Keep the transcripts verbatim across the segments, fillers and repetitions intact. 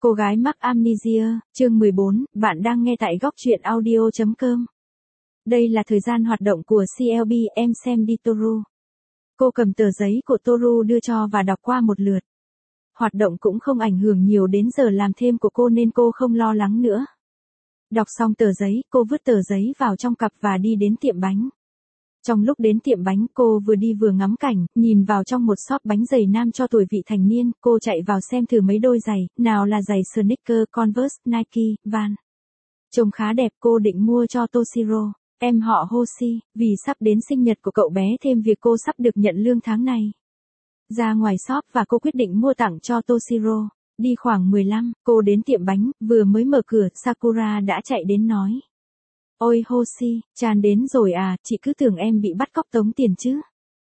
Cô gái mắc amnesia, chương mười bốn, bạn đang nghe tại góc truyện audio chấm com. Đây là thời gian hoạt động của xê lờ bê, em xem đi Toru. Cô cầm tờ giấy của Toru đưa cho và đọc qua một lượt. Hoạt động cũng không ảnh hưởng nhiều đến giờ làm thêm của cô nên cô không lo lắng nữa. Đọc xong tờ giấy, cô vứt tờ giấy vào trong cặp và đi đến tiệm bánh. Trong lúc đến tiệm bánh, cô vừa đi vừa ngắm cảnh, nhìn vào trong một shop bánh giày nam cho tuổi vị thành niên, cô chạy vào xem thử mấy đôi giày, nào là giày sneaker, Converse, Nike, Vans. Trông khá đẹp, cô định mua cho Toshiro, em họ Hoshi, vì sắp đến sinh nhật của cậu bé thêm việc cô sắp được nhận lương tháng này. Ra ngoài shop và cô quyết định mua tặng cho Toshiro. Đi khoảng mười lăm, cô đến tiệm bánh, vừa mới mở cửa, Sakura đã chạy đến nói. Ôi Hoshi, Chan đến rồi à, chị cứ tưởng em bị bắt cóc tống tiền chứ.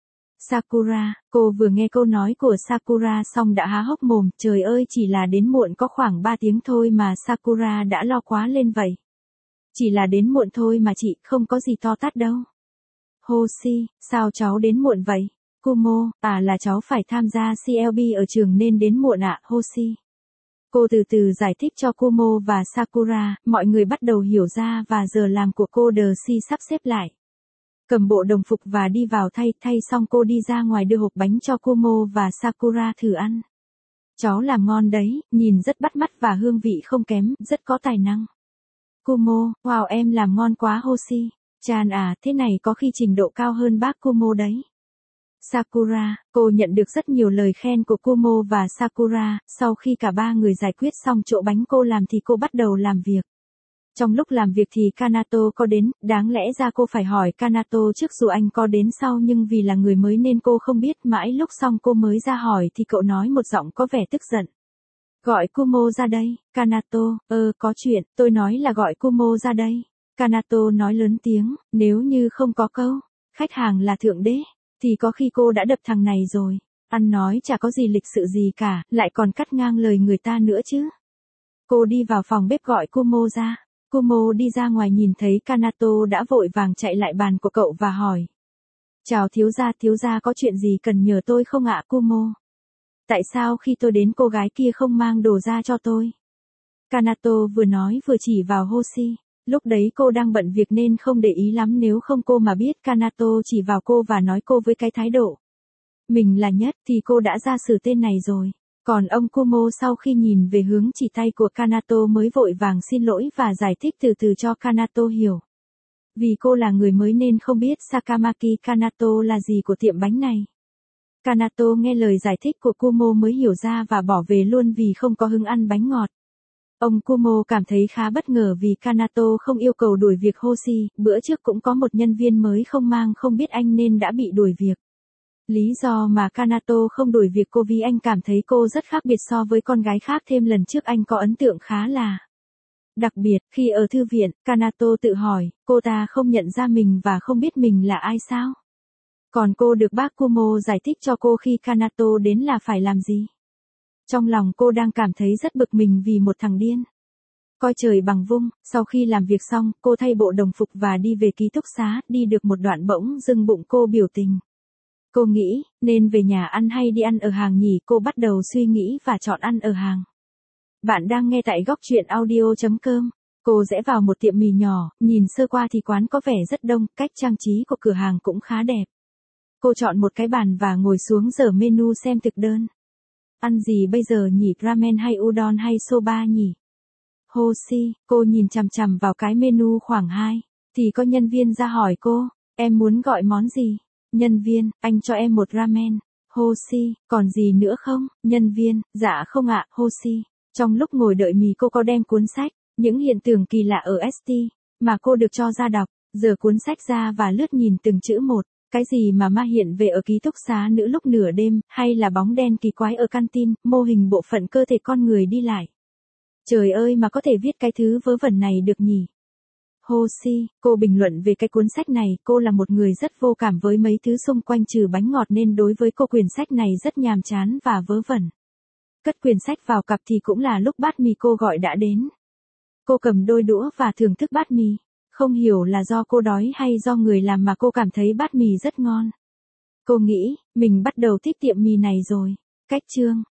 Sakura, cô vừa nghe câu nói của Sakura xong đã há hốc mồm, trời ơi chỉ là đến muộn có khoảng ba tiếng thôi mà Sakura đã lo quá lên vậy. Chỉ là đến muộn thôi mà chị, không có gì to tát đâu. Hoshi, sao cháu đến muộn vậy? Kumo, à là cháu phải tham gia xê lờ bê ở trường nên đến muộn ạ, Hoshi. Cô từ từ giải thích cho Kumo và Sakura, mọi người bắt đầu hiểu ra và giờ làm của cô đờ si sắp xếp lại. Cầm bộ đồng phục và đi vào thay, thay xong cô đi ra ngoài đưa hộp bánh cho Kumo và Sakura thử ăn. Cháu làm ngon đấy, nhìn rất bắt mắt và hương vị không kém, rất có tài năng. Kumo, wow em làm ngon quá Hoshi. Chan à, thế này có khi trình độ cao hơn bác Kumo đấy. Sakura, cô nhận được rất nhiều lời khen của Kumo và Sakura, sau khi cả ba người giải quyết xong chỗ bánh cô làm thì cô bắt đầu làm việc. Trong lúc làm việc thì Kanato có đến, đáng lẽ ra cô phải hỏi Kanato trước dù anh có đến sau nhưng vì là người mới nên cô không biết, mãi lúc xong cô mới ra hỏi thì cậu nói một giọng có vẻ tức giận. Gọi Kumo ra đây, Kanato, ơ có chuyện, tôi nói là gọi Kumo ra đây. Kanato nói lớn tiếng, nếu như không có câu, khách hàng là thượng đế. Thì có khi cô đã đập thằng này rồi, ăn nói chả có gì lịch sự gì cả, lại còn cắt ngang lời người ta nữa chứ. Cô đi vào phòng bếp gọi Kumo ra, Kumo đi ra ngoài nhìn thấy Kanato đã vội vàng chạy lại bàn của cậu và hỏi. Chào thiếu gia, thiếu gia có chuyện gì cần nhờ tôi không ạ Kumo? Tại sao khi tôi đến cô gái kia không mang đồ ra cho tôi? Kanato vừa nói vừa chỉ vào Hoshi. Lúc đấy cô đang bận việc nên không để ý lắm, nếu không cô mà biết Kanato chỉ vào cô và nói cô với cái thái độ mình là nhất thì cô đã ra xử tên này rồi. Còn ông Kumo sau khi nhìn về hướng chỉ tay của Kanato mới vội vàng xin lỗi và giải thích từ từ cho Kanato hiểu. Vì cô là người mới nên không biết Sakamaki Kanato là gì của tiệm bánh này. Kanato nghe lời giải thích của Kumo mới hiểu ra và bỏ về luôn vì không có hứng ăn bánh ngọt. Ông Kumo cảm thấy khá bất ngờ vì Kanato không yêu cầu đuổi việc Hoshi, bữa trước cũng có một nhân viên mới không mang không biết anh nên đã bị đuổi việc. Lý do mà Kanato không đuổi việc cô vì anh cảm thấy cô rất khác biệt so với con gái khác, thêm lần trước anh có ấn tượng khá là đặc biệt. Khi ở thư viện, Kanato tự hỏi, cô ta không nhận ra mình và không biết mình là ai sao? Còn cô được bác Kumo giải thích cho cô khi Kanato đến là phải làm gì? Trong lòng cô đang cảm thấy rất bực mình vì một thằng điên. Coi trời bằng vung, sau khi làm việc xong, cô thay bộ đồng phục và đi về ký túc xá, đi được một đoạn bỗng dưng bụng cô biểu tình. Cô nghĩ, nên về nhà ăn hay đi ăn ở hàng nhỉ, cô bắt đầu suy nghĩ và chọn ăn ở hàng. Bạn đang nghe tại góc truyện audio chấm com. Cô rẽ vào một tiệm mì nhỏ, nhìn sơ qua thì quán có vẻ rất đông, cách trang trí của cửa hàng cũng khá đẹp. Cô chọn một cái bàn và ngồi xuống dở menu xem thực đơn. Ăn gì bây giờ nhỉ, ramen hay udon hay soba nhỉ? Hoshi, cô nhìn chằm chằm vào cái menu khoảng hai, thì có nhân viên ra hỏi cô, em muốn gọi món gì? Nhân viên, anh cho em một ramen. Hoshi, còn gì nữa không? Nhân viên, dạ không ạ, Hoshi. Trong lúc ngồi đợi mì cô có đem cuốn sách, những hiện tượng kỳ lạ ở ét tê, mà cô được cho ra đọc, giờ cuốn sách ra và lướt nhìn từng chữ một. Cái gì mà ma hiện về ở ký túc xá nữ lúc nửa đêm, hay là bóng đen kỳ quái ở canteen, mô hình bộ phận cơ thể con người đi lại. Trời ơi mà có thể viết cái thứ vớ vẩn này được nhỉ? Hoshi, cô bình luận về cái cuốn sách này, cô là một người rất vô cảm với mấy thứ xung quanh trừ bánh ngọt nên đối với cô quyển sách này rất nhàm chán và vớ vẩn. Cất quyển sách vào cặp thì cũng là lúc bát mì cô gọi đã đến. Cô cầm đôi đũa và thưởng thức bát mì. Không hiểu là do cô đói hay do người làm mà cô cảm thấy bát mì rất ngon. Cô nghĩ, mình bắt đầu thích tiệm mì này rồi. Cách chương,